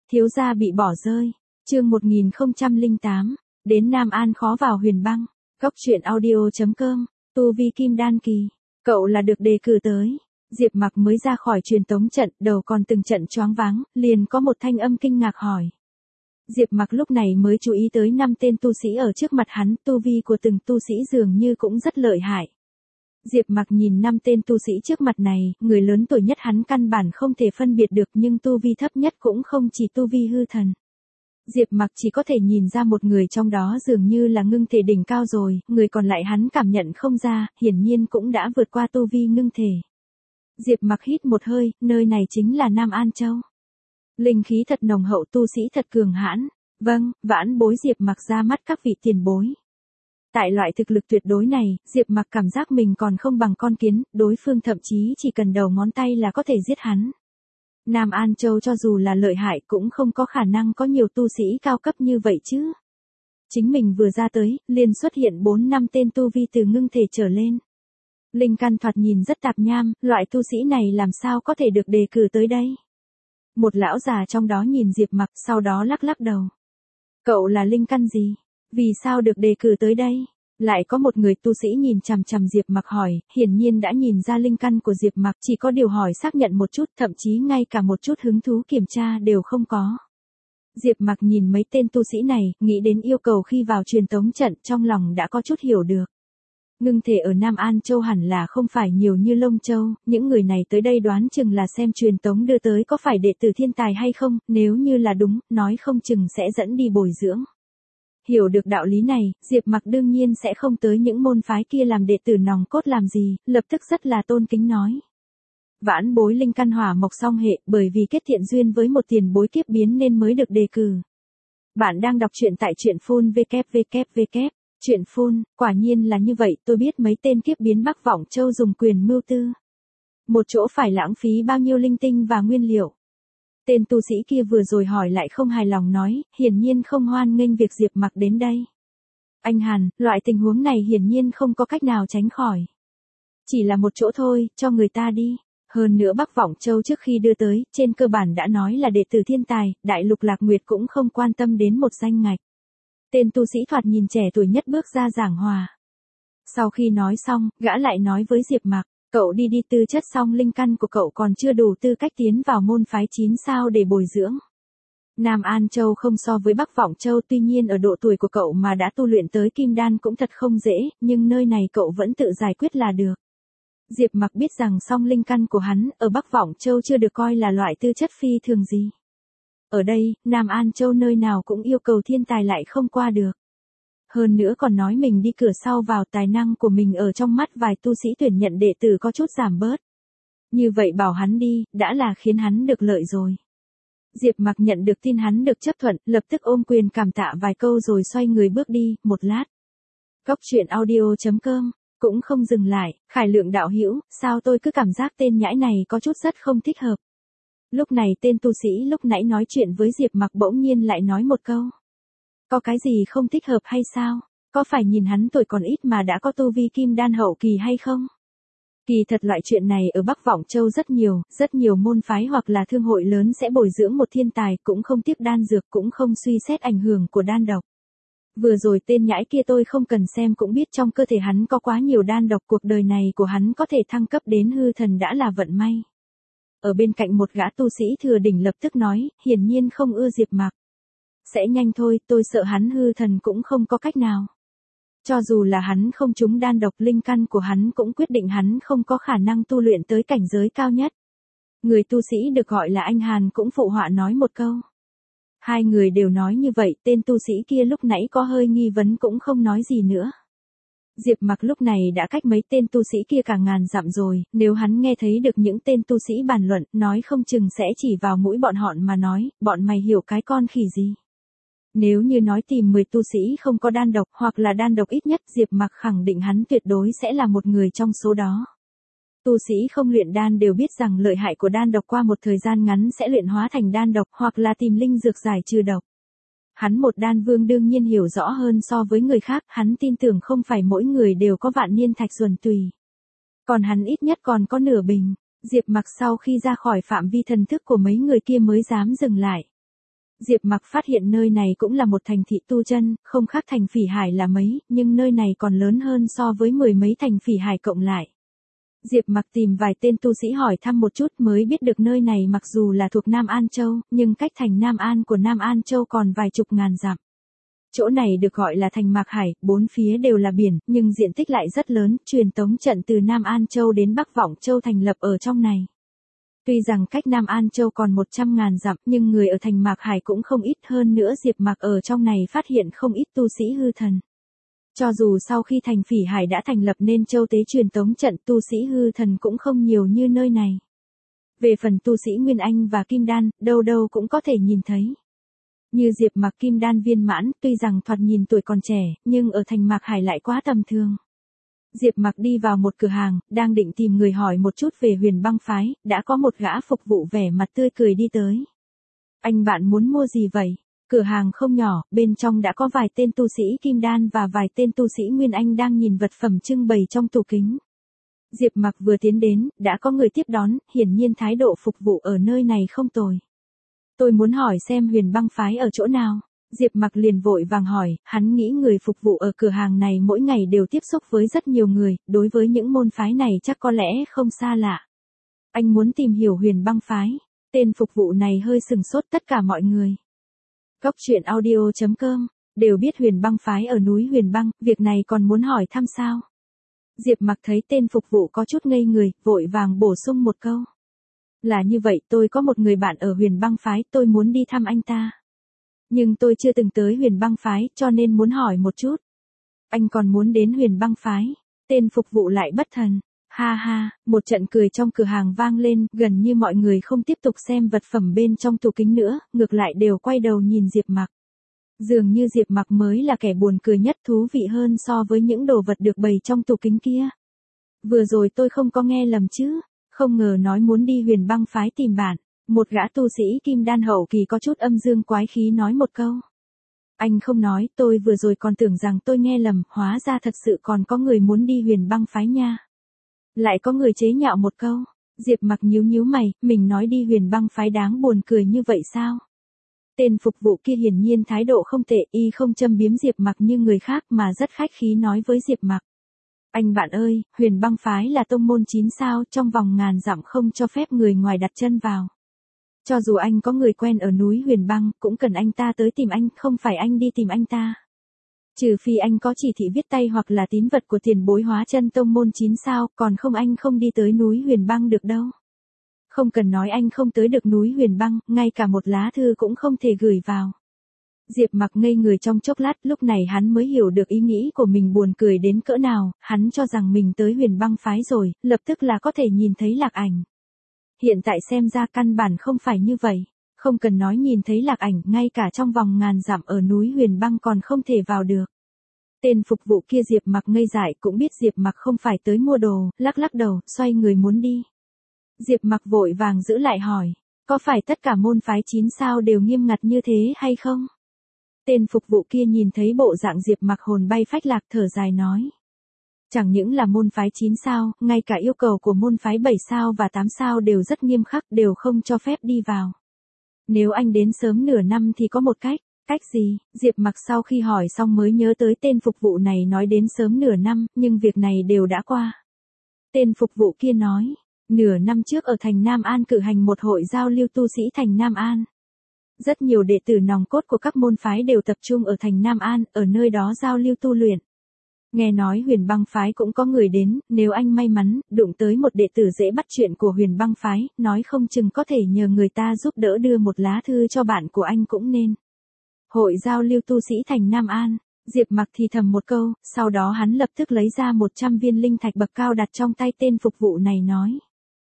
Thiếu gia bị bỏ rơi. Chương 1008. Đến Nam An khó vào Huyền Băng. Góc truyện audio.com. Tu vi kim đan kỳ. Cậu là được đề cử tới. Diệp Mặc mới ra khỏi truyền tống trận, đầu còn từng trận choáng váng, liền có một thanh âm kinh ngạc hỏi. Diệp Mặc lúc này mới chú ý tới 5 tên tu sĩ ở trước mặt hắn, tu vi của từng tu sĩ dường như cũng rất lợi hại. Diệp Mặc nhìn 5 tên tu sĩ trước mặt này, người lớn tuổi nhất hắn căn bản không thể phân biệt được, nhưng tu vi thấp nhất cũng không chỉ tu vi hư thần. Diệp Mặc chỉ có thể nhìn ra một người trong đó dường như là ngưng thể đỉnh cao rồi, người còn lại hắn cảm nhận không ra, hiển nhiên cũng đã vượt qua tu vi ngưng thể. Diệp Mặc hít một hơi, nơi này chính là Nam An Châu. Linh khí thật nồng hậu, tu sĩ thật cường hãn. Vâng, vãn bối Diệp Mặc ra mắt các vị tiền bối. Tại loại thực lực tuyệt đối này, Diệp Mặc cảm giác mình còn không bằng con kiến, đối phương thậm chí chỉ cần đầu ngón tay là có thể giết hắn. Nam An Châu cho dù là lợi hại cũng không có khả năng có nhiều tu sĩ cao cấp như vậy chứ. Chính mình vừa ra tới, liền xuất hiện 4-5 tên tu vi từ ngưng thể trở lên. Linh căn thoạt nhìn rất tạp nham, loại tu sĩ này làm sao có thể được đề cử tới đây. Một lão già trong đó nhìn Diệp Mặc, sau đó lắc lắc đầu. Cậu là linh căn gì? Vì sao được đề cử tới đây? Lại có một người tu sĩ nhìn chằm chằm Diệp Mặc hỏi, hiển nhiên đã nhìn ra linh căn của Diệp Mặc, chỉ có điều hỏi xác nhận một chút, thậm chí ngay cả một chút hứng thú kiểm tra đều không có. Diệp Mặc nhìn mấy tên tu sĩ này, nghĩ đến yêu cầu khi vào truyền tống trận, trong lòng đã có chút hiểu được. Ngưng thể ở Nam An Châu hẳn là không phải nhiều như Lông Châu, những người này tới đây đoán chừng là xem truyền tống đưa tới có phải đệ tử thiên tài hay không, nếu như là đúng, nói không chừng sẽ dẫn đi bồi dưỡng. Hiểu được đạo lý này, Diệp Mặc đương nhiên sẽ không tới những môn phái kia làm đệ tử nòng cốt làm gì, lập tức rất là tôn kính nói. Vãn bối linh căn hỏa mộc song hệ, bởi vì kết thiện duyên với một tiền bối kiếp biến nên mới được đề cử. Bạn đang đọc truyện tại truyện phun www. Chuyện phun, quả nhiên là như vậy, tôi biết mấy tên kiếp biến Bắc Vọng Châu dùng quyền mưu tư. Một chỗ phải lãng phí bao nhiêu linh tinh và nguyên liệu. Tên tu sĩ kia vừa rồi hỏi lại không hài lòng nói, hiển nhiên không hoan nghênh việc Diệp Mặc đến đây. Anh Hàn, loại tình huống này hiển nhiên không có cách nào tránh khỏi. Chỉ là một chỗ thôi, cho người ta đi. Hơn nữa Bắc Vọng Châu trước khi đưa tới, trên cơ bản đã nói là đệ tử thiên tài, Đại Lục Lạc Nguyệt cũng không quan tâm đến một danh ngạch. Tên tu sĩ thoạt nhìn trẻ tuổi nhất bước ra giảng hòa. Sau khi nói xong, gã lại nói với Diệp Mặc, cậu đi tư chất xong linh căn của cậu còn chưa đủ tư cách tiến vào môn phái 9 sao để bồi dưỡng. Nam An Châu không so với Bắc Vọng Châu, tuy nhiên ở độ tuổi của cậu mà đã tu luyện tới kim đan cũng thật không dễ, nhưng nơi này cậu vẫn tự giải quyết là được. Diệp Mặc biết rằng song linh căn của hắn ở Bắc Vọng Châu chưa được coi là loại tư chất phi thường gì. Ở đây, Nam An Châu nơi nào cũng yêu cầu thiên tài lại không qua được. Hơn nữa còn nói mình đi cửa sau vào, tài năng của mình ở trong mắt vài tu sĩ tuyển nhận đệ tử có chút giảm bớt. Như vậy bảo hắn đi, đã là khiến hắn được lợi rồi. Diệp Mặc nhận được tin hắn được chấp thuận, lập tức ôm quyền cảm tạ vài câu rồi xoay người bước đi, một lát. Góc truyện audio.com, cũng không dừng lại, Khải Lượng đạo hữu, sao tôi cứ cảm giác tên nhãi này có chút rất không thích hợp. Lúc này tên tu sĩ lúc nãy nói chuyện với Diệp Mặc bỗng nhiên lại nói một câu. Có cái gì không thích hợp hay sao? Có phải nhìn hắn tuổi còn ít mà đã có tu vi kim đan hậu kỳ hay không? Kỳ thật loại chuyện này ở Bắc Vọng Châu rất nhiều môn phái hoặc là thương hội lớn sẽ bồi dưỡng một thiên tài, cũng không tiếc đan dược, cũng không suy xét ảnh hưởng của đan độc. Vừa rồi tên nhãi kia tôi không cần xem cũng biết trong cơ thể hắn có quá nhiều đan độc, cuộc đời này của hắn có thể thăng cấp đến hư thần đã là vận may. Ở bên cạnh một gã tu sĩ thừa đỉnh lập tức nói, hiển nhiên không ưa Diệp Mặc. Sẽ nhanh thôi, tôi sợ hắn hư thần cũng không có cách nào. Cho dù là hắn không trúng đan độc, linh căn của hắn cũng quyết định hắn không có khả năng tu luyện tới cảnh giới cao nhất. Người tu sĩ được gọi là anh Hàn cũng phụ họa nói một câu. Hai người đều nói như vậy, tên tu sĩ kia lúc nãy có hơi nghi vấn cũng không nói gì nữa. Diệp Mặc lúc này đã cách mấy tên tu sĩ kia cả ngàn dặm rồi, nếu hắn nghe thấy được những tên tu sĩ bàn luận, nói không chừng sẽ chỉ vào mũi bọn họ mà nói, bọn mày hiểu cái con khỉ gì. Nếu như nói tìm 10 tu sĩ không có đan độc, hoặc là đan độc ít nhất, Diệp Mặc khẳng định hắn tuyệt đối sẽ là một người trong số đó. Tu sĩ không luyện đan đều biết rằng lợi hại của đan độc qua một thời gian ngắn sẽ luyện hóa thành đan độc, hoặc là tìm linh dược giải trừ độc. Hắn một đan vương đương nhiên hiểu rõ hơn so với người khác, hắn tin tưởng không phải mỗi người đều có vạn niên thạch duẩn tùy. Còn hắn ít nhất còn có nửa bình. Diệp Mặc sau khi ra khỏi phạm vi thần thức của mấy người kia mới dám dừng lại. Diệp Mặc phát hiện nơi này cũng là một thành thị tu chân, không khác thành Phỉ Hải là mấy, nhưng nơi này còn lớn hơn so với 10 mấy thành Phỉ Hải cộng lại. Diệp Mặc tìm vài tên tu sĩ hỏi thăm một chút mới biết được nơi này mặc dù là thuộc Nam An Châu, nhưng cách thành Nam An của Nam An Châu còn vài chục ngàn dặm. Chỗ này được gọi là thành Mạc Hải, bốn phía đều là biển, nhưng diện tích lại rất lớn, truyền tống trận từ Nam An Châu đến Bắc Vọng Châu thành lập ở trong này. Tuy rằng cách Nam An Châu còn 100.000 dặm, nhưng người ở thành Mạc Hải cũng không ít, hơn nữa Diệp Mặc ở trong này phát hiện không ít tu sĩ hư thần. Cho dù sau khi thành Phỉ Hải đã thành lập nên châu tế truyền tống trận, tu sĩ hư thần cũng không nhiều như nơi này. Về phần tu sĩ Nguyên Anh và Kim Đan, đâu đâu cũng có thể nhìn thấy. Như Diệp Mặc Kim Đan viên mãn, tuy rằng thoạt nhìn tuổi còn trẻ, nhưng ở thành Mạc Hải lại quá tầm thường. Diệp Mặc đi vào một cửa hàng, đang định tìm người hỏi một chút về Huyền Băng phái, đã có một gã phục vụ vẻ mặt tươi cười đi tới. Anh bạn muốn mua gì vậy? Cửa hàng không nhỏ, bên trong đã có vài tên tu sĩ Kim Đan và vài tên tu sĩ Nguyên Anh đang nhìn vật phẩm trưng bày trong tủ kính. Diệp Mặc vừa tiến đến, đã có người tiếp đón, hiển nhiên thái độ phục vụ ở nơi này không tồi. Tôi muốn hỏi xem Huyền Băng phái ở chỗ nào. Diệp Mặc liền vội vàng hỏi, hắn nghĩ người phục vụ ở cửa hàng này mỗi ngày đều tiếp xúc với rất nhiều người, đối với những môn phái này chắc có lẽ không xa lạ. Anh muốn tìm hiểu Huyền Băng phái. Tên phục vụ này hơi sừng sốt, tất cả mọi người. Cốc truyện audio.com, đều biết Huyền Băng phái ở núi Huyền Băng, việc này còn muốn hỏi thăm sao? Diệp Mặc thấy tên phục vụ có chút ngây người, vội vàng bổ sung một câu. Là như vậy, tôi có một người bạn ở Huyền Băng phái, tôi muốn đi thăm anh ta. Nhưng tôi chưa từng tới Huyền Băng phái, cho nên muốn hỏi một chút. Anh còn muốn đến Huyền Băng phái? Tên phục vụ lại bất thần. Ha ha, một trận cười trong cửa hàng vang lên, gần như mọi người không tiếp tục xem vật phẩm bên trong tủ kính nữa, ngược lại đều quay đầu nhìn Diệp Mặc. Dường như Diệp Mặc mới là kẻ buồn cười nhất, thú vị hơn so với những đồ vật được bày trong tủ kính kia. Vừa rồi tôi không có nghe lầm chứ, không ngờ nói muốn đi Huyền Băng phái tìm bạn. Một gã tu sĩ Kim Đan hậu kỳ có chút âm dương quái khí nói một câu. Anh không nói, tôi vừa rồi còn tưởng rằng tôi nghe lầm, hóa ra thật sự còn có người muốn đi Huyền Băng phái nha. Lại có người chế nhạo một câu. Diệp Mặc nhíu nhíu mày, mình nói đi Huyền Băng phái đáng buồn cười như vậy sao? Tên phục vụ kia hiển nhiên thái độ không tệ, y không châm biếm Diệp Mặc như người khác mà rất khách khí nói với Diệp Mặc. Anh bạn ơi, Huyền Băng phái là tông môn 9 sao, trong vòng ngàn dặm không cho phép người ngoài đặt chân vào. Cho dù anh có người quen ở núi Huyền Băng, cũng cần anh ta tới tìm anh, không phải anh đi tìm anh ta. Trừ phi anh có chỉ thị viết tay hoặc là tín vật của tiền bối hóa chân tông môn 9 sao, còn không anh không đi tới núi Huyền Băng được đâu. Không cần nói anh không tới được núi Huyền Băng, ngay cả một lá thư cũng không thể gửi vào. Diệp Mặc ngây người trong chốc lát, lúc này hắn mới hiểu được ý nghĩ của mình buồn cười đến cỡ nào, hắn cho rằng mình tới Huyền Băng phái rồi, lập tức là có thể nhìn thấy Lạc Ảnh. Hiện tại xem ra căn bản không phải như vậy, không cần nói nhìn thấy Lạc Ảnh, ngay cả trong vòng ngàn dặm ở núi Huyền Băng còn không thể vào được. Tên phục vụ kia Diệp Mặc ngây dại cũng biết Diệp Mặc không phải tới mua đồ, lắc lắc đầu, xoay người muốn đi. Diệp Mặc vội vàng giữ lại hỏi, có phải tất cả môn phái 9 sao đều nghiêm ngặt như thế hay không? Tên phục vụ kia nhìn thấy bộ dạng Diệp Mặc hồn bay phách lạc thở dài nói. Chẳng những là môn phái 9 sao, ngay cả yêu cầu của môn phái 7 sao và 8 sao đều rất nghiêm khắc, đều không cho phép đi vào. Nếu anh đến sớm nửa năm thì có một cách. Cách gì? Diệp Mặc sau khi hỏi xong mới nhớ tới tên phục vụ này nói đến sớm nửa năm, nhưng việc này đều đã qua. Tên phục vụ kia nói, nửa năm trước ở thành Nam An cử hành một hội giao lưu tu sĩ thành Nam An. Rất nhiều đệ tử nòng cốt của các môn phái đều tập trung ở thành Nam An, ở nơi đó giao lưu tu luyện. Nghe nói Huyền Băng phái cũng có người đến, nếu anh may mắn, đụng tới một đệ tử dễ bắt chuyện của Huyền Băng phái, nói không chừng có thể nhờ người ta giúp đỡ đưa một lá thư cho bạn của anh cũng nên. Hội giao lưu tu sĩ thành Nam An, Diệp Mặc thì thầm một câu, sau đó hắn lập tức lấy ra 100 viên linh thạch bậc cao đặt trong tay tên phục vụ này nói.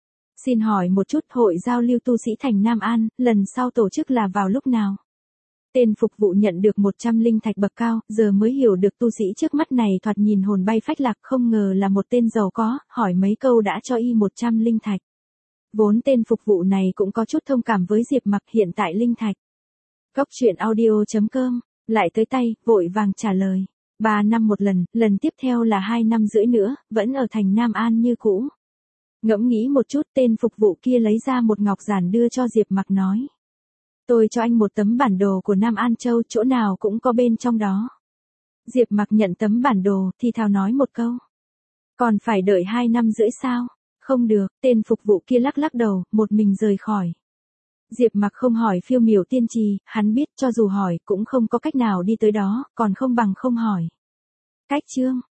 Xin hỏi một chút, hội giao lưu tu sĩ thành Nam An, lần sau tổ chức là vào lúc nào? Tên phục vụ nhận được 100 linh thạch bậc cao, giờ mới hiểu được tu sĩ trước mắt này thoạt nhìn hồn bay phách lạc, không ngờ là một tên giàu có, hỏi mấy câu đã cho y 100 linh thạch. Vốn tên phục vụ này cũng có chút thông cảm với Diệp Mặc, hiện tại linh thạch. Cốc truyện audio.com, lại tới tay, vội vàng trả lời. 3 năm một lần, lần tiếp theo là 2 năm rưỡi nữa, vẫn ở thành Nam An như cũ. Ngẫm nghĩ một chút, tên phục vụ kia lấy ra một ngọc giản đưa cho Diệp Mặc nói. Tôi cho anh một tấm bản đồ của Nam An Châu, chỗ nào cũng có bên trong đó. Diệp Mặc nhận tấm bản đồ, thì thào nói một câu. Còn phải đợi 2 năm rưỡi sao? Không được, tên phục vụ kia lắc lắc đầu, một mình rời khỏi. Diệp Mặc không hỏi phiêu miểu tiên trì, hắn biết cho dù hỏi cũng không có cách nào đi tới đó, còn không bằng không hỏi. Cách chương